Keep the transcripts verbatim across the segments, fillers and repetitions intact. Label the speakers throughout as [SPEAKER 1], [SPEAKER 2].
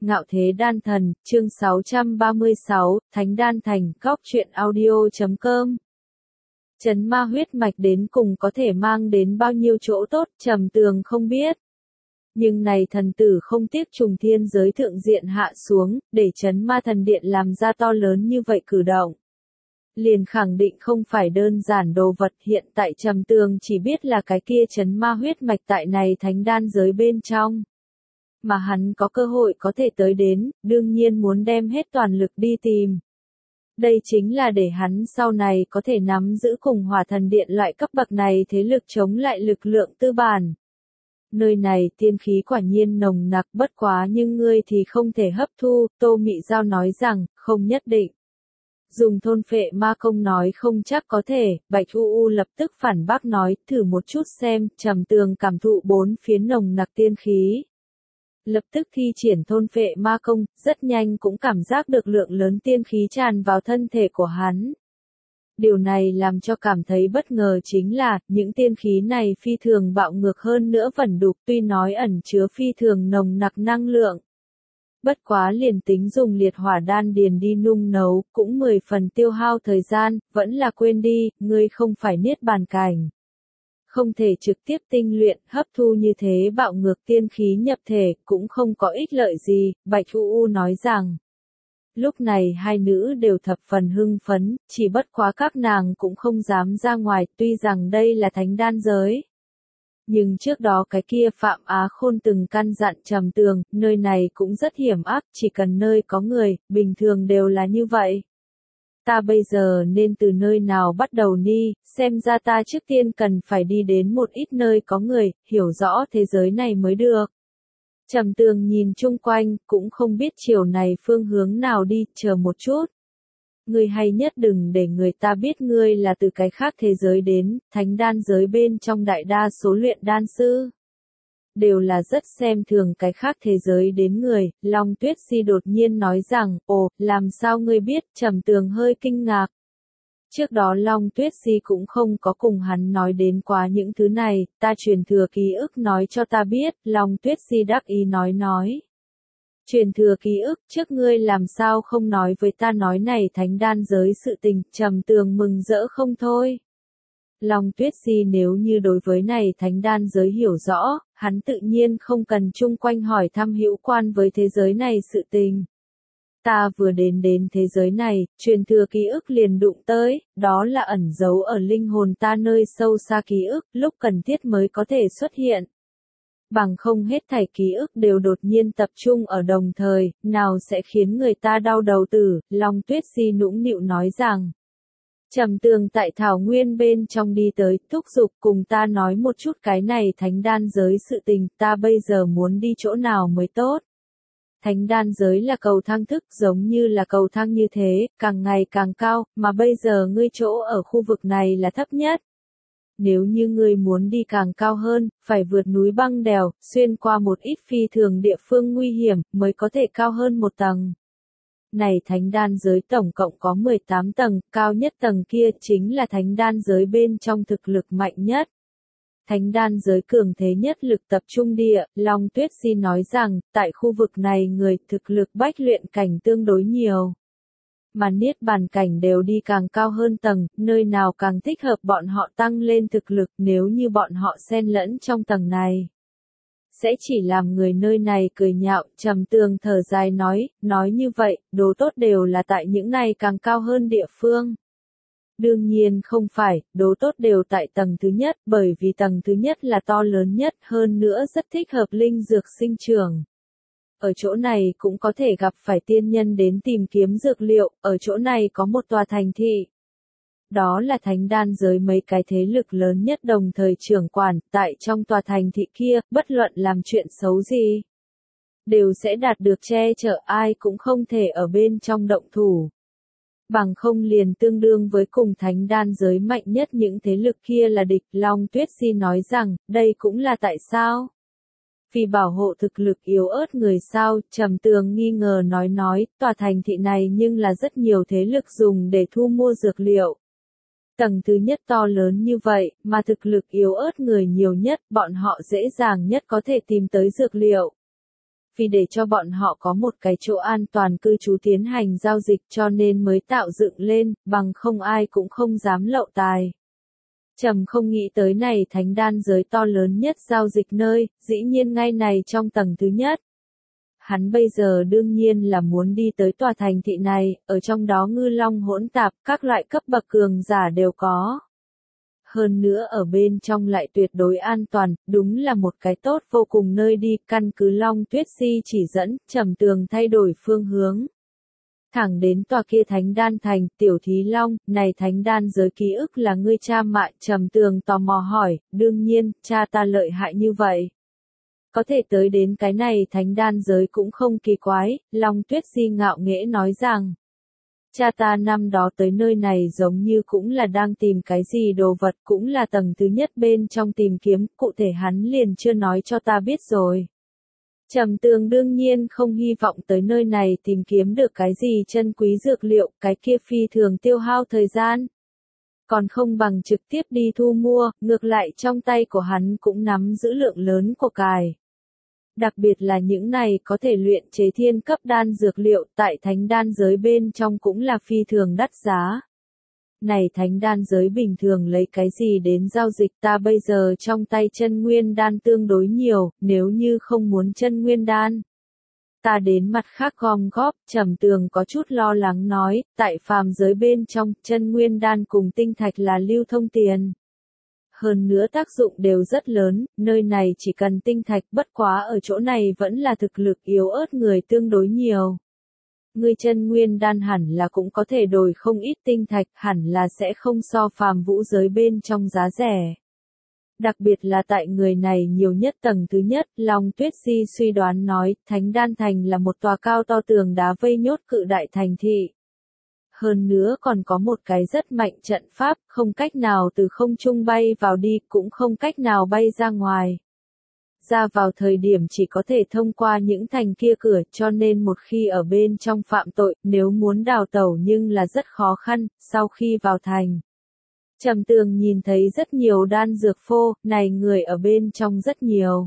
[SPEAKER 1] Ngạo Thế Đan Thần, chương sáu trăm ba mươi sáu, Thánh Đan Thành, góc truyện audio chấm com. Chấn ma huyết mạch đến cùng có thể mang đến bao nhiêu chỗ tốt, Trầm Tường không biết. Nhưng này thần tử không tiếc trùng thiên giới thượng diện hạ xuống, để chấn ma thần điện làm ra to lớn như vậy cử động. Liền khẳng định không phải đơn giản đồ vật, hiện tại Trầm Tường chỉ biết là cái kia chấn ma huyết mạch tại này thánh đan giới bên trong. Mà hắn có cơ hội có thể tới đến, đương nhiên muốn đem hết toàn lực đi tìm. Đây chính là để hắn sau này có thể nắm giữ cùng Hỏa Thần Điện loại cấp bậc này thế lực chống lại lực lượng tư bản. Nơi này tiên khí quả nhiên nồng nặc, bất quá nhưng ngươi thì không thể hấp thu, Tô Mị Giao nói rằng, không nhất định. Dùng thôn phệ ma công nói không chắc có thể, Bạch U U lập tức phản bác nói, thử một chút xem, Trầm Tường cảm thụ bốn phía nồng nặc tiên khí. Lập tức thi triển thôn phệ ma công, rất nhanh cũng cảm giác được lượng lớn tiên khí tràn vào thân thể của hắn. Điều này làm cho cảm thấy bất ngờ chính là, những tiên khí này phi thường bạo ngược hơn nữa vẩn đục, tuy nói ẩn chứa phi thường nồng nặc năng lượng. Bất quá liền tính dùng liệt hỏa đan điền đi nung nấu, cũng mười phần tiêu hao thời gian, vẫn là quên đi, ngươi không phải niết bàn cảnh. Không thể trực tiếp tinh luyện, hấp thu như thế bạo ngược tiên khí nhập thể, cũng không có ích lợi gì, Bạch U U nói rằng. Lúc này hai nữ đều thập phần hưng phấn, chỉ bất quá các nàng cũng không dám ra ngoài, tuy rằng đây là thánh đan giới. Nhưng trước đó cái kia Phạm Á Khôn từng căn dặn Trầm Tường, nơi này cũng rất hiểm ác, chỉ cần nơi có người, bình thường đều là như vậy. Ta bây giờ nên từ nơi nào bắt đầu đi, xem ra ta trước tiên cần phải đi đến một ít nơi có người, hiểu rõ thế giới này mới được. Trầm Tường nhìn chung quanh, cũng không biết chiều này phương hướng nào đi, chờ một chút. Ngươi hay nhất đừng để người ta biết ngươi là từ cái khác thế giới đến, thánh đan giới bên trong đại đa số luyện đan sư. Đều là rất xem thường cái khác thế giới đến người, Long Tuyết Si đột nhiên nói rằng, ồ, làm sao ngươi biết, Trầm Tường hơi kinh ngạc. Trước đó Long Tuyết Si cũng không có cùng hắn nói đến quá những thứ này, ta truyền thừa ký ức nói cho ta biết, Long Tuyết Si đắc ý nói nói. Truyền thừa ký ức, trước ngươi làm sao không nói với ta nói này thánh đan giới sự tình, Trầm Tường mừng rỡ không thôi. Long Tuyết Si nếu như đối với này thánh đan giới hiểu rõ, hắn tự nhiên không cần chung quanh hỏi thăm hữu quan với thế giới này sự tình. Ta vừa đến đến thế giới này, truyền thừa ký ức liền đụng tới, đó là ẩn giấu ở linh hồn ta nơi sâu xa ký ức, lúc cần thiết mới có thể xuất hiện. Bằng không hết thảy ký ức đều đột nhiên tập trung ở đồng thời, nào sẽ khiến người ta đau đầu tử, Long Tuyết Si nũng nịu nói rằng. Trầm Tường tại thảo nguyên bên trong đi tới, thúc giục cùng ta nói một chút cái này thánh đan giới sự tình, ta bây giờ muốn đi chỗ nào mới tốt. Thánh đan giới là cầu thang thức giống như là cầu thang như thế, càng ngày càng cao, mà bây giờ ngươi chỗ ở khu vực này là thấp nhất. Nếu như ngươi muốn đi càng cao hơn, phải vượt núi băng đèo, xuyên qua một ít phi thường địa phương nguy hiểm, mới có thể cao hơn một tầng. Này thánh đan giới tổng cộng có mười tám tầng, cao nhất tầng kia chính là thánh đan giới bên trong thực lực mạnh nhất. Thánh đan giới cường thế nhất lực tập trung địa, Long Tuyết Si nói rằng, tại khu vực này người thực lực bách luyện cảnh tương đối nhiều. Mà niết bàn cảnh đều đi càng cao hơn tầng, nơi nào càng thích hợp bọn họ tăng lên thực lực nếu như bọn họ xen lẫn trong tầng này. Sẽ chỉ làm người nơi này cười nhạo, Trầm Tường thở dài nói, nói như vậy, đồ tốt đều là tại những này càng cao hơn địa phương. Đương nhiên không phải, đồ tốt đều tại tầng thứ nhất, bởi vì tầng thứ nhất là to lớn nhất, hơn nữa rất thích hợp linh dược sinh trưởng. Ở chỗ này cũng có thể gặp phải tiên nhân đến tìm kiếm dược liệu, ở chỗ này có một tòa thành thị. Đó là thánh đan giới mấy cái thế lực lớn nhất đồng thời trưởng quản, tại trong tòa thành thị kia, bất luận làm chuyện xấu gì. Đều sẽ đạt được che chở, ai cũng không thể ở bên trong động thủ. Bằng không liền tương đương với cùng thánh đan giới mạnh nhất những thế lực kia là địch, Long Tuyết Si nói rằng, đây cũng là tại sao? Vì bảo hộ thực lực yếu ớt người sao, Trầm Tường nghi ngờ nói nói, tòa thành thị này nhưng là rất nhiều thế lực dùng để thu mua dược liệu. Tầng thứ nhất to lớn như vậy, mà thực lực yếu ớt người nhiều nhất, bọn họ dễ dàng nhất có thể tìm tới dược liệu. vì để cho bọn họ có một cái chỗ an toàn cư trú tiến hành giao dịch cho nên mới tạo dựng lên, bằng không ai cũng không dám lậu tài. Trầm không nghĩ tới này thánh đan giới to lớn nhất giao dịch nơi, dĩ nhiên ngay này trong tầng thứ nhất. Hắn bây giờ đương nhiên là muốn đi tới tòa thành thị này, ở trong đó ngư long hỗn tạp, các loại cấp bậc cường giả đều có. Hơn nữa ở bên trong lại tuyệt đối an toàn, đúng là một cái tốt vô cùng nơi đi, căn cứ Long Tuyết Si chỉ dẫn, Trầm Tường thay đổi phương hướng. Thẳng đến tòa kia thánh đan thành, tiểu thí long, này thánh đan giới ký ức là ngươi cha mạ, Trầm Tường tò mò hỏi, đương nhiên, cha ta lợi hại như vậy. Có thể tới đến cái này thánh đan giới cũng không kỳ quái, Long Tuyết Si ngạo nghễ nói rằng. Cha ta năm đó tới nơi này giống như cũng là đang tìm cái gì đồ vật, cũng là tầng thứ nhất bên trong tìm kiếm, cụ thể hắn liền chưa nói cho ta biết rồi. Trầm Tường đương nhiên không hy vọng tới nơi này tìm kiếm được cái gì chân quý dược liệu, cái kia phi thường tiêu hao thời gian. Còn không bằng trực tiếp đi thu mua, ngược lại trong tay của hắn cũng nắm giữ lượng lớn của cải. Đặc biệt là những này có thể luyện chế thiên cấp đan dược liệu tại thánh đan giới bên trong cũng là phi thường đắt giá. Này thánh đan giới bình thường lấy cái gì đến giao dịch, ta bây giờ trong tay chân nguyên đan tương đối nhiều, nếu như không muốn chân nguyên đan. Ta đến mặt khác gom góp, Trầm Tường có chút lo lắng nói, tại phàm giới bên trong, chân nguyên đan cùng tinh thạch là lưu thông tiền. Hơn nữa tác dụng đều rất lớn, nơi này chỉ cần tinh thạch, bất quá ở chỗ này vẫn là thực lực yếu ớt người tương đối nhiều. Ngươi chân nguyên đan hẳn là cũng có thể đổi không ít tinh thạch, hẳn là sẽ không so phàm vũ giới bên trong giá rẻ. Đặc biệt là tại người này nhiều nhất tầng thứ nhất, Long Tuyết Si suy đoán nói, Thánh Đan Thành là một tòa cao to tường đá vây nhốt cự đại thành thị. Hơn nữa còn có một cái rất mạnh trận pháp, không cách nào từ không trung bay vào đi, cũng không cách nào bay ra ngoài. Ra vào thời điểm chỉ có thể thông qua những thành kia cửa, cho nên một khi ở bên trong phạm tội, nếu muốn đào tẩu nhưng là rất khó khăn, sau khi vào thành. Trầm Tường nhìn thấy rất nhiều đan dược phô, này người ở bên trong rất nhiều.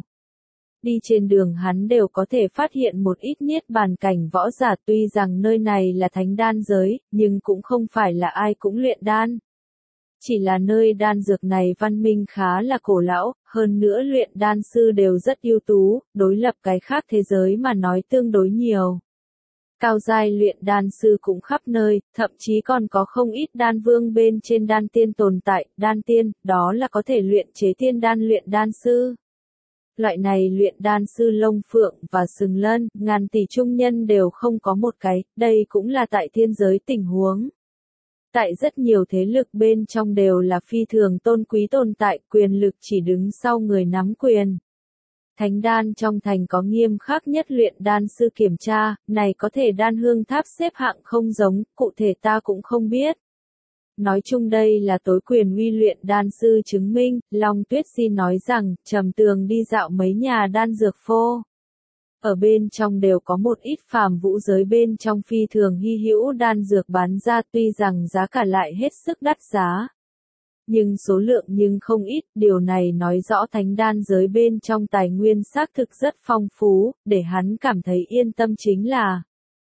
[SPEAKER 1] Đi trên đường hắn đều có thể phát hiện một ít niết bàn cảnh võ giả, tuy rằng nơi này là thánh đan giới, nhưng cũng không phải là ai cũng luyện đan. Chỉ là nơi đan dược này văn minh khá là cổ lão, hơn nữa luyện đan sư đều rất ưu tú, đối lập cái khác thế giới mà nói tương đối nhiều. Cao giai luyện đan sư cũng khắp nơi, thậm chí còn có không ít đan vương bên trên đan tiên tồn tại, đan tiên, đó là có thể luyện chế tiên đan luyện đan sư. Loại này luyện đan sư lông phượng và sừng lân, ngàn tỷ trung nhân đều không có một cái, đây cũng là tại thiên giới tình huống. Tại rất nhiều thế lực bên trong đều là phi thường tôn quý tồn tại, quyền lực chỉ đứng sau người nắm quyền. Thánh đan trong thành có nghiêm khắc nhất luyện đan sư kiểm tra, này có thể đan hương tháp xếp hạng không giống, cụ thể ta cũng không biết. Nói chung đây là tối quyền uy luyện đan sư chứng minh, Long Tuyết Si nói rằng, Trầm Tường đi dạo mấy nhà đan dược phô. Ở bên trong đều có một ít phàm vũ giới bên trong phi thường hy hữu đan dược bán ra, tuy rằng giá cả lại hết sức đắt giá. Nhưng số lượng nhưng không ít, điều này nói rõ thánh đan giới bên trong tài nguyên xác thực rất phong phú, để hắn cảm thấy yên tâm chính là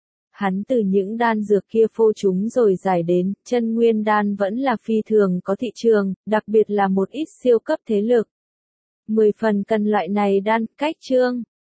[SPEAKER 1] hắn từ những đan dược kia phô chúng rồi giải đến, chân nguyên đan vẫn là phi thường có thị trường, đặc biệt là một ít siêu cấp thế lực. Mười phần cần loại này đan, cách chương.